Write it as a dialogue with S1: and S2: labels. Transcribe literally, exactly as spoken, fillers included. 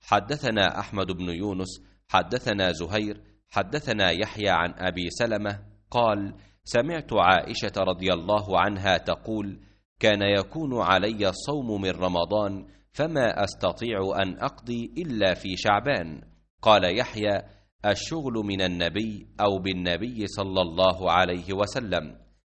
S1: حدثنا أحمد بن يونس حدثنا زهير حدثنا يحيى عن أبي سلمة قال: سمعت عائشة رضي الله عنها تقول: كان يكون علي الصوم من رمضان فما أستطيع أن أقضي إلا في شعبان. قال يحيى: الشغل من النبي أو بالنبي صلى الله عليه وسلم.